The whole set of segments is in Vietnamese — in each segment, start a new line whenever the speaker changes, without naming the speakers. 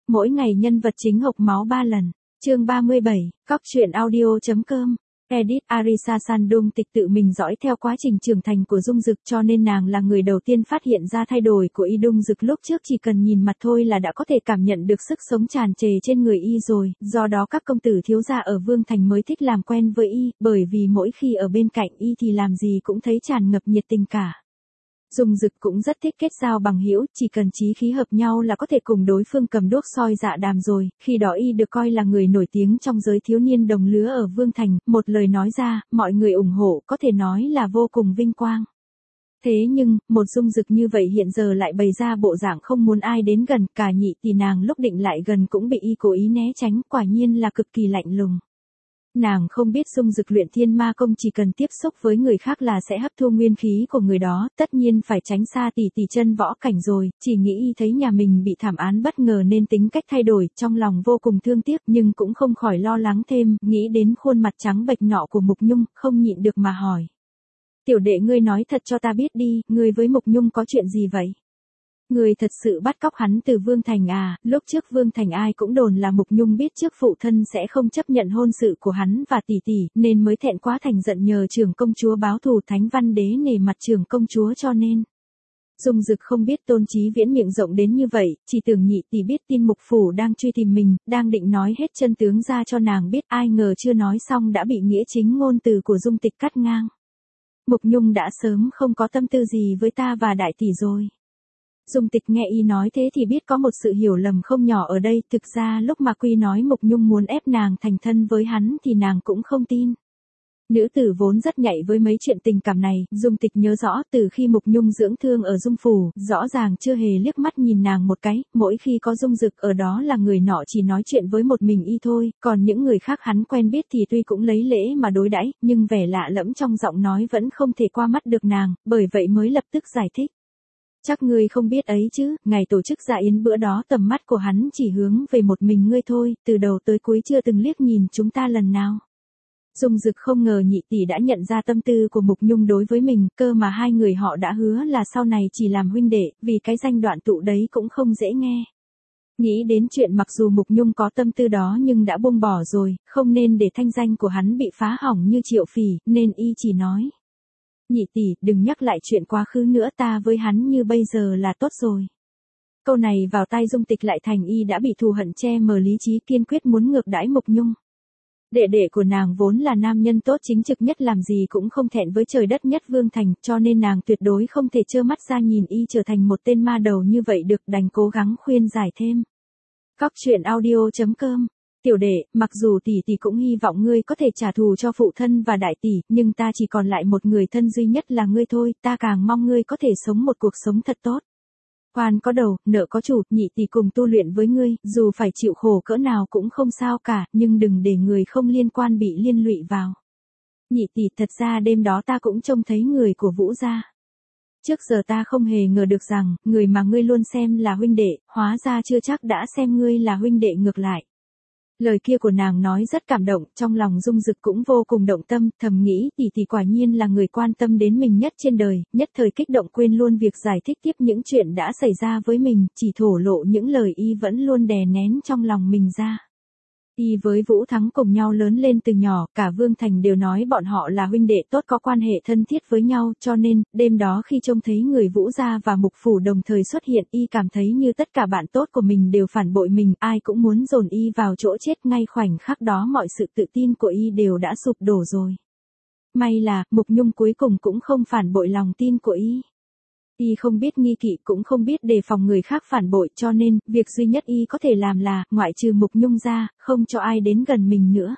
Mỗi ngày nhân vật chính hộc máu 3 lần. Chương 37, Cóc truyện audio.com. Edit Arisa Sandung Tịch tự mình dõi theo quá trình trưởng thành của Dung Dực, cho nên nàng là người đầu tiên phát hiện ra thay đổi của Y Dung Dực. Lúc trước chỉ cần nhìn mặt thôi là đã có thể cảm nhận được sức sống tràn trề trên người Y rồi, do đó các công tử thiếu gia ở Vương Thành mới thích làm quen với Y, bởi vì mỗi khi ở bên cạnh Y thì làm gì cũng thấy tràn ngập nhiệt tình cả. Dung Dực cũng rất thích kết giao bằng hữu, chỉ cần chí khí hợp nhau là có thể cùng đối phương cầm đuốc soi dạ đàm rồi. Khi đó Y được coi là người nổi tiếng trong giới thiếu niên đồng lứa ở Vương Thành, một lời nói ra, mọi người ủng hộ, có thể nói là vô cùng vinh quang. Thế nhưng, một Dung Dực như vậy hiện giờ lại bày ra bộ dạng không muốn ai đến gần, cả nhị tỷ nàng lúc định lại gần cũng bị Y cố ý né tránh, quả nhiên là cực kỳ lạnh lùng. Nàng không biết Dung Dực luyện Thiên Ma Công chỉ cần tiếp xúc với người khác là sẽ hấp thu nguyên khí của người đó, tất nhiên phải tránh xa tỷ tỷ chân võ cảnh rồi, chỉ nghĩ thấy nhà mình bị thảm án bất ngờ nên tính cách thay đổi, trong lòng vô cùng thương tiếc nhưng cũng không khỏi lo lắng thêm, nghĩ đến khuôn mặt trắng bệch nọ của Mục Nhung, không nhịn được mà hỏi. Tiểu đệ ngươi nói thật cho ta biết đi, ngươi với Mục Nhung có chuyện gì vậy? Người thật sự bắt cóc hắn từ Vương Thành à? Lúc trước Vương Thành ai cũng đồn là Mục Nhung biết trước phụ thân sẽ không chấp nhận hôn sự của hắn và tỷ tỷ, nên mới thẹn quá thành giận nhờ trưởng công chúa báo thù. Thánh Văn Đế nể mặt trưởng công chúa cho nên. Dung Dực không biết Tôn Chí Viễn miệng rộng đến như vậy, chỉ tưởng nhị tỷ biết tin Mục phủ đang truy tìm mình, đang định nói hết chân tướng ra cho nàng biết, ai ngờ chưa nói xong đã bị nghĩa chính ngôn từ của Dung Tịch cắt ngang. Mục Nhung đã sớm không có tâm tư gì với ta và đại tỷ rồi. Dung Tịch nghe Y nói thế thì biết có một sự hiểu lầm không nhỏ ở đây, thực ra lúc mà Quy nói Mục Nhung muốn ép nàng thành thân với hắn thì nàng cũng không tin. Nữ tử vốn rất nhạy với mấy chuyện tình cảm này, Dung Tịch nhớ rõ từ khi Mục Nhung dưỡng thương ở Dung phủ, rõ ràng chưa hề liếc mắt nhìn nàng một cái, mỗi khi có Dung Dực ở đó là người nọ chỉ nói chuyện với một mình Y thôi, còn những người khác hắn quen biết thì tuy cũng lấy lễ mà đối đãi, nhưng vẻ lạ lẫm trong giọng nói vẫn không thể qua mắt được nàng, bởi vậy mới lập tức giải thích. Chắc ngươi không biết ấy chứ, ngày tổ chức dạ yến bữa đó tầm mắt của hắn chỉ hướng về một mình ngươi thôi, từ đầu tới cuối chưa từng liếc nhìn chúng ta lần nào. Dung Dực không ngờ nhị tỷ đã nhận ra tâm tư của Mục Nhung đối với mình, cơ mà hai người họ đã hứa là sau này chỉ làm huynh đệ, vì cái danh đoạn tụ đấy cũng không dễ nghe. Nghĩ đến chuyện mặc dù Mục Nhung có tâm tư đó nhưng đã buông bỏ rồi, không nên để thanh danh của hắn bị phá hỏng như Triệu Phỉ, nên Y chỉ nói. Nhị tỷ, đừng nhắc lại chuyện quá khứ nữa, ta với hắn như bây giờ là tốt rồi. Câu này vào tai Dung Tịch lại thành Y đã bị thù hận che mờ lý trí, kiên quyết muốn ngược đãi Mục Nhung. Đệ đệ của nàng vốn là nam nhân tốt chính trực nhất, làm gì cũng không thẹn với trời đất nhất Vương Thành, cho nên nàng tuyệt đối không thể trơ mắt ra nhìn Y trở thành một tên ma đầu như vậy được, đành cố gắng khuyên giải thêm. Cóc truyện audio.com. Tiểu đệ, mặc dù tỷ tỷ cũng hy vọng ngươi có thể trả thù cho phụ thân và đại tỷ, nhưng ta chỉ còn lại một người thân duy nhất là ngươi thôi, ta càng mong ngươi có thể sống một cuộc sống thật tốt. Oan có đầu, nợ có chủ, nhị tỷ cùng tu luyện với ngươi, dù phải chịu khổ cỡ nào cũng không sao cả, nhưng đừng để người không liên quan bị liên lụy vào. Nhị tỷ, thật ra đêm đó ta cũng trông thấy người của Vũ gia. Trước giờ ta không hề ngờ được rằng, người mà ngươi luôn xem là huynh đệ, hóa ra chưa chắc đã xem ngươi là huynh đệ ngược lại. Lời kia của nàng nói rất cảm động, trong lòng Dung Dực cũng vô cùng động tâm, thầm nghĩ tỷ tỷ quả nhiên là người quan tâm đến mình nhất trên đời, nhất thời kích động quên luôn việc giải thích tiếp những chuyện đã xảy ra với mình, chỉ thổ lộ những lời Y vẫn luôn đè nén trong lòng mình ra. Y với Vũ Thắng cùng nhau lớn lên từ nhỏ, cả Vương Thành đều nói bọn họ là huynh đệ tốt có quan hệ thân thiết với nhau, cho nên, đêm đó khi trông thấy người Vũ gia và Mục phủ đồng thời xuất hiện, Y cảm thấy như tất cả bạn tốt của mình đều phản bội mình, ai cũng muốn dồn Y vào chỗ chết, ngay khoảnh khắc đó mọi sự tự tin của Y đều đã sụp đổ rồi. May là, Mục Nhung cuối cùng cũng không phản bội lòng tin của Y. Y không biết nghi kỵ cũng không biết đề phòng người khác phản bội, cho nên, việc duy nhất Y có thể làm là, ngoại trừ Mục Nhung ra, không cho ai đến gần mình nữa.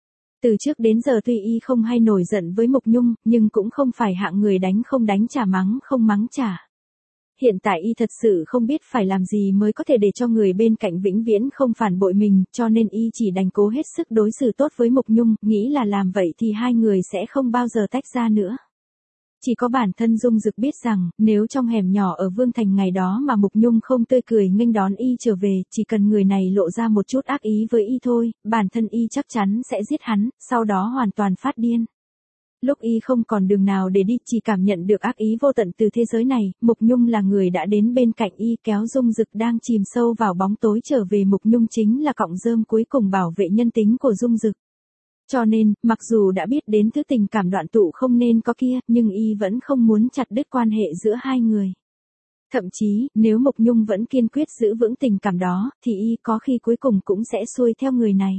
Từ trước đến giờ tuy Y không hay nổi giận với Mục Nhung, nhưng cũng không phải hạng người đánh không đánh trả mắng không mắng trả. Hiện tại Y thật sự không biết phải làm gì mới có thể để cho người bên cạnh vĩnh viễn không phản bội mình, cho nên Y chỉ đành cố hết sức đối xử tốt với Mục Nhung, nghĩ là làm vậy thì hai người sẽ không bao giờ tách ra nữa. Chỉ có bản thân Dung Dực biết rằng, nếu trong hẻm nhỏ ở Vương Thành ngày đó mà Mục Nhung không tươi cười nghênh đón Y trở về, chỉ cần người này lộ ra một chút ác ý với Y thôi, bản thân Y chắc chắn sẽ giết hắn, sau đó hoàn toàn phát điên. Lúc y không còn đường nào để đi, chỉ cảm nhận được ác ý vô tận từ thế giới này, Mục Nhung là người đã đến bên cạnh y kéo Dung Dực đang chìm sâu vào bóng tối trở về. Mục Nhung chính là cọng rơm cuối cùng bảo vệ nhân tính của Dung Dực. Cho nên, mặc dù đã biết đến thứ tình cảm đoạn tụ không nên có kia, nhưng y vẫn không muốn chặt đứt quan hệ giữa hai người. Thậm chí, nếu Mục Nhung vẫn kiên quyết giữ vững tình cảm đó, thì y có khi cuối cùng cũng sẽ xuôi theo người này.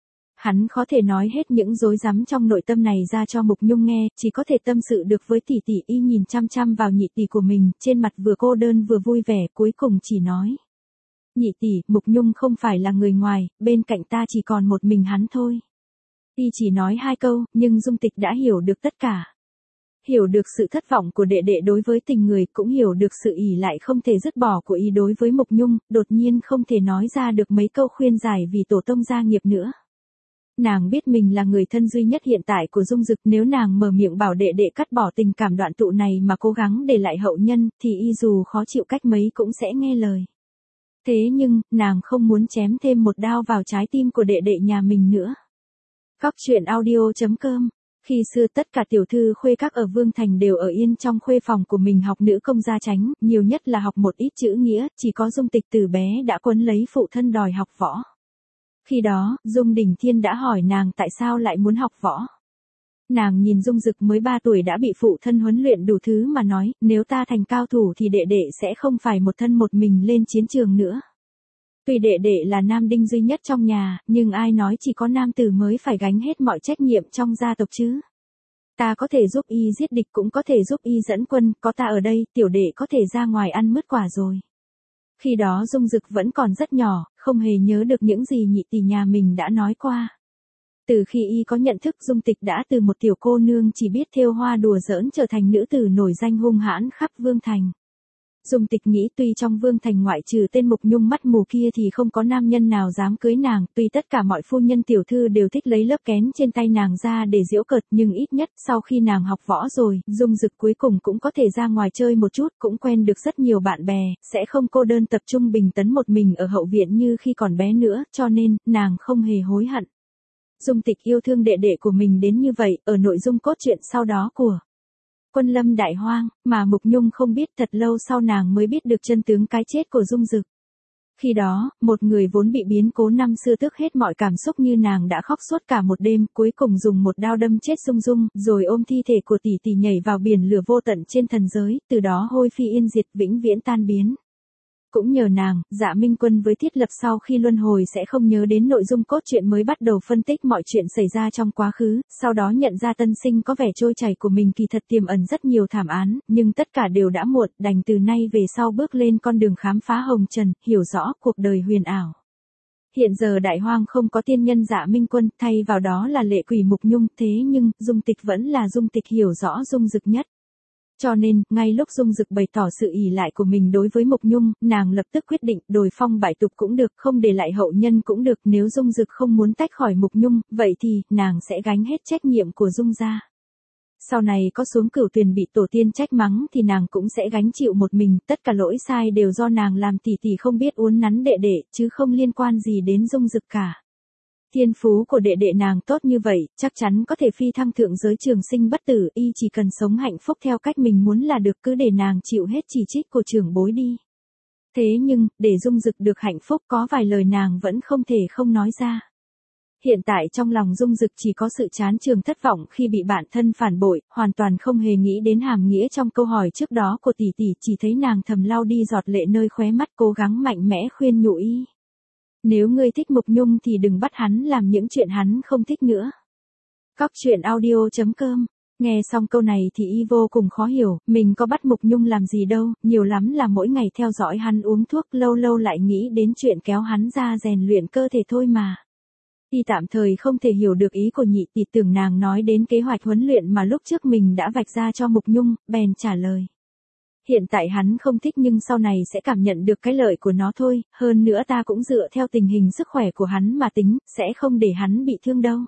Hắn khó thể nói hết những rối rắm trong nội tâm này ra cho Mục Nhung nghe, chỉ có thể tâm sự được với tỷ tỷ. Y nhìn chăm chăm vào nhị tỷ của mình, trên mặt vừa cô đơn vừa vui vẻ, cuối cùng chỉ nói. Nhị tỷ, Mục Nhung không phải là người ngoài, bên cạnh ta chỉ còn một mình hắn thôi. Y chỉ nói 2 câu, nhưng Dung Tịch đã hiểu được tất cả. Hiểu được sự thất vọng của đệ đệ đối với tình người, cũng hiểu được sự ỷ lại không thể dứt bỏ của y đối với Mục Nhung, đột nhiên không thể nói ra được mấy câu khuyên giải vì tổ tông gia nghiệp nữa. Nàng biết mình là người thân duy nhất hiện tại của Dung Dực, nếu nàng mở miệng bảo đệ đệ cắt bỏ tình cảm đoạn tụ này mà cố gắng để lại hậu nhân, thì y dù khó chịu cách mấy cũng sẽ nghe lời. Thế nhưng, nàng không muốn chém thêm một đao vào trái tim của đệ đệ nhà mình nữa. Góc truyện audio.com. Khi xưa tất cả tiểu thư khuê các ở Vương Thành đều ở yên trong khuê phòng của mình học nữ công gia chánh, nhiều nhất là học một ít chữ nghĩa, chỉ có Dung Tịch từ bé đã quấn lấy phụ thân đòi học võ. Khi đó, Dung Đình Thiên đã hỏi nàng tại sao lại muốn học võ. Nàng nhìn Dung Dực mới 3 tuổi đã bị phụ thân huấn luyện đủ thứ mà nói, nếu ta thành cao thủ thì đệ đệ sẽ không phải một thân một mình lên chiến trường nữa. Tuy đệ đệ là nam đinh duy nhất trong nhà, nhưng ai nói chỉ có nam tử mới phải gánh hết mọi trách nhiệm trong gia tộc chứ. Ta có thể giúp y giết địch, cũng có thể giúp y dẫn quân, có ta ở đây, tiểu đệ có thể ra ngoài ăn mứt quả rồi. Khi đó Dung Dực vẫn còn rất nhỏ, không hề nhớ được những gì nhị tỷ nhà mình đã nói qua. Từ khi y có nhận thức, Dung Tịch đã từ một tiểu cô nương chỉ biết thêu hoa đùa giỡn trở thành nữ tử nổi danh hung hãn khắp Vương Thành. Dung Tịch nghĩ tuy trong Vương Thành ngoại trừ tên Mục Nhung mắt mù kia thì không có nam nhân nào dám cưới nàng, tuy tất cả mọi phu nhân tiểu thư đều thích lấy lớp kén trên tay nàng ra để giễu cợt, nhưng ít nhất sau khi nàng học võ rồi, Dung Dực cuối cùng cũng có thể ra ngoài chơi một chút, cũng quen được rất nhiều bạn bè, sẽ không cô đơn tập trung bình tấn một mình ở hậu viện như khi còn bé nữa, cho nên, nàng không hề hối hận. Dung Tịch yêu thương đệ đệ của mình đến như vậy, ở nội dung cốt truyện sau đó của Quân Lâm Đại Hoang, mà Mục Nhung không biết, thật lâu sau nàng mới biết được chân tướng cái chết của Dung Dực. Khi đó, một người vốn bị biến cố năm xưa tước hết mọi cảm xúc như nàng đã khóc suốt cả một đêm, cuối cùng dùng một đao đâm chết Dung Dung, rồi ôm thi thể của tỷ tỷ nhảy vào biển lửa vô tận trên thần giới, từ đó hôi phi yên diệt, vĩnh viễn tan biến. Cũng nhờ nàng, Dạ Minh Quân với Thiết Lập sau khi luân hồi sẽ không nhớ đến nội dung cốt truyện mới bắt đầu phân tích mọi chuyện xảy ra trong quá khứ, sau đó nhận ra tân sinh có vẻ trôi chảy của mình kỳ thật tiềm ẩn rất nhiều thảm án, nhưng tất cả đều đã muộn, đành từ nay về sau bước lên con đường khám phá hồng trần, hiểu rõ cuộc đời huyền ảo. Hiện giờ Đại Hoang không có tiên nhân Dạ Minh Quân, thay vào đó là lệ quỷ Mục Nhung, thế nhưng, Dung Tịch vẫn là Dung Tịch hiểu rõ Dung Dực nhất. Cho nên, ngay lúc Dung Dực bày tỏ sự ỷ lại của mình đối với Mục Nhung, nàng lập tức quyết định, đồi phong bại tục cũng được, không để lại hậu nhân cũng được, nếu Dung Dực không muốn tách khỏi Mục Nhung, vậy thì, nàng sẽ gánh hết trách nhiệm của Dung gia. Sau này có xuống Cửu Tuyền bị tổ tiên trách mắng thì nàng cũng sẽ gánh chịu một mình, tất cả lỗi sai đều do nàng làm, tỷ tỷ không biết uốn nắn đệ đệ, chứ không liên quan gì đến Dung Dực cả. Thiên phú của đệ đệ nàng tốt như vậy, chắc chắn có thể phi thăng thượng giới trường sinh bất tử, y chỉ cần sống hạnh phúc theo cách mình muốn là được, cứ để nàng chịu hết chỉ trích của trưởng bối đi. Thế nhưng, để Dung Dực được hạnh phúc có vài lời nàng vẫn không thể không nói ra. Hiện tại trong lòng Dung Dực chỉ có sự chán chường thất vọng khi bị bạn thân phản bội, hoàn toàn không hề nghĩ đến hàm nghĩa trong câu hỏi trước đó của tỷ tỷ, chỉ thấy nàng thầm lau đi giọt lệ nơi khóe mắt, cố gắng mạnh mẽ khuyên nhủ y. Nếu ngươi thích Mục Nhung thì đừng bắt hắn làm những chuyện hắn không thích nữa. Góc truyện audio.com. Nghe xong câu này thì y vô cùng khó hiểu, mình có bắt Mục Nhung làm gì đâu, nhiều lắm là mỗi ngày theo dõi hắn uống thuốc, lâu lâu lại nghĩ đến chuyện kéo hắn ra rèn luyện cơ thể thôi mà. Y tạm thời không thể hiểu được ý của nhị tỷ, tưởng nàng nói đến kế hoạch huấn luyện mà lúc trước mình đã vạch ra cho Mục Nhung, bèn trả lời. Hiện tại hắn không thích nhưng sau này sẽ cảm nhận được cái lợi của nó thôi, hơn nữa ta cũng dựa theo tình hình sức khỏe của hắn mà tính, sẽ không để hắn bị thương đâu.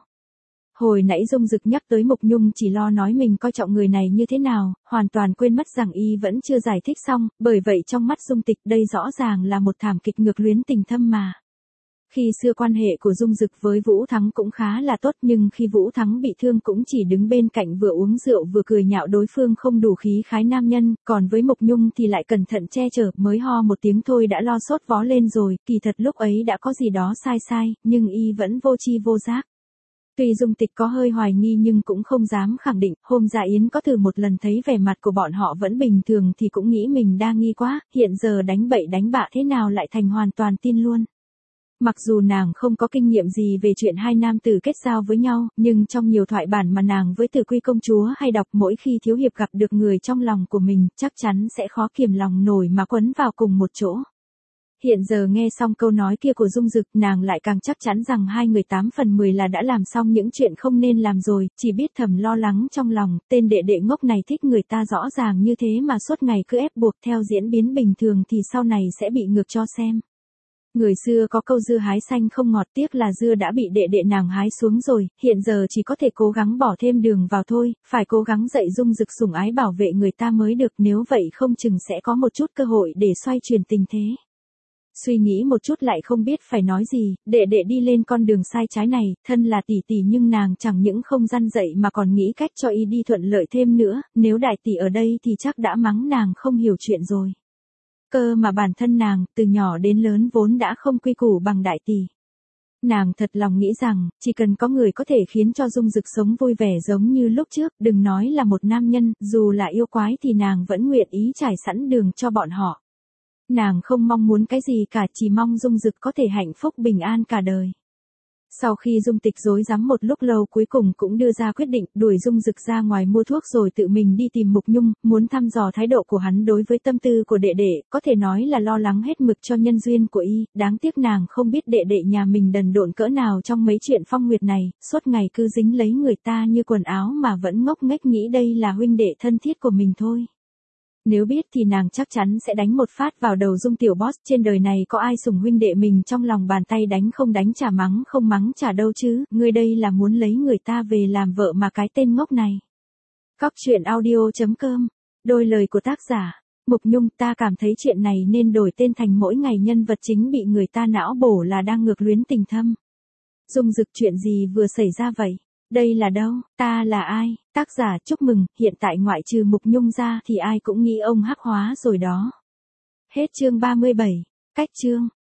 Hồi nãy Dung Dực nhắc tới Mục Nhung chỉ lo nói mình coi trọng người này như thế nào, hoàn toàn quên mất rằng y vẫn chưa giải thích xong, bởi vậy trong mắt Dung Tịch đây rõ ràng là một thảm kịch ngược luyến tình thâm mà. Khi xưa quan hệ của Dung Dực với Vũ Thắng cũng khá là tốt, nhưng khi Vũ Thắng bị thương cũng chỉ đứng bên cạnh vừa uống rượu vừa cười nhạo đối phương không đủ khí khái nam nhân, còn với Mục Nhung thì lại cẩn thận che chở, mới ho một tiếng thôi đã lo sốt vó lên rồi, kỳ thật lúc ấy đã có gì đó sai sai, nhưng y vẫn vô tri vô giác. Tuy Dung Tịch có hơi hoài nghi nhưng cũng không dám khẳng định, hôm Dạ Yến có thử một lần thấy vẻ mặt của bọn họ vẫn bình thường thì cũng nghĩ mình đa nghi quá, hiện giờ đánh bậy đánh bạ thế nào lại thành hoàn toàn tin luôn. Mặc dù nàng không có kinh nghiệm gì về chuyện hai nam tử kết giao với nhau, nhưng trong nhiều thoại bản mà nàng với Tử Quy công chúa hay đọc, mỗi khi thiếu hiệp gặp được người trong lòng của mình, chắc chắn sẽ khó kiềm lòng nổi mà quấn vào cùng một chỗ. Hiện giờ nghe xong câu nói kia của Dung Dực, nàng lại càng chắc chắn rằng hai người 8 phần 10 là đã làm xong những chuyện không nên làm rồi, chỉ biết thầm lo lắng trong lòng, tên đệ đệ ngốc này thích người ta rõ ràng như thế mà suốt ngày cứ ép buộc theo diễn biến bình thường thì sau này sẽ bị ngược cho xem. Người xưa có câu dưa hái xanh không ngọt, tiếc là dưa đã bị đệ đệ nàng hái xuống rồi, hiện giờ chỉ có thể cố gắng bỏ thêm đường vào thôi, phải cố gắng dạy Dung Dực sủng ái bảo vệ người ta mới được, nếu vậy không chừng sẽ có một chút cơ hội để xoay chuyển tình thế. Suy nghĩ một chút lại không biết phải nói gì, đệ đệ đi lên con đường sai trái này, thân là tỷ tỷ nhưng nàng chẳng những không răn dạy mà còn nghĩ cách cho y đi thuận lợi thêm nữa, nếu đại tỷ ở đây thì chắc đã mắng nàng không hiểu chuyện rồi. Cơ mà bản thân nàng, từ nhỏ đến lớn vốn đã không quy củ bằng đại tỷ. Nàng thật lòng nghĩ rằng, chỉ cần có người có thể khiến cho Dung Dực sống vui vẻ giống như lúc trước, đừng nói là một nam nhân, dù là yêu quái thì nàng vẫn nguyện ý trải sẵn đường cho bọn họ. Nàng không mong muốn cái gì cả, chỉ mong Dung Dực có thể hạnh phúc bình an cả đời. Sau khi Dung Tịch rối rắm một lúc lâu cuối cùng cũng đưa ra quyết định, đuổi Dung Dực ra ngoài mua thuốc rồi tự mình đi tìm Mục Nhung, muốn thăm dò thái độ của hắn đối với tâm tư của đệ đệ, có thể nói là lo lắng hết mực cho nhân duyên của y, đáng tiếc nàng không biết đệ đệ nhà mình đần độn cỡ nào trong mấy chuyện phong nguyệt này, suốt ngày cứ dính lấy người ta như quần áo mà vẫn ngốc nghếch nghĩ đây là huynh đệ thân thiết của mình thôi. Nếu biết thì nàng chắc chắn sẽ đánh một phát vào đầu Dung tiểu boss, trên đời này có ai sủng huynh đệ mình trong lòng bàn tay, đánh không đánh chả mắng không mắng chả đâu chứ, ngươi đây là muốn lấy người ta về làm vợ mà cái tên ngốc này. Cóc truyện audio.com, đôi lời của tác giả, Mục Nhung, ta cảm thấy chuyện này nên đổi tên thành mỗi ngày nhân vật chính bị người ta não bổ là đang ngược luyến tình thâm. Dung Dực, chuyện gì vừa xảy ra vậy? Đây là đâu? Ta là ai? Tác giả, chúc mừng, hiện tại ngoại trừ Mục Nhung ra thì ai cũng nghĩ ông hắc hóa rồi đó. Hết chương 37. Cách chương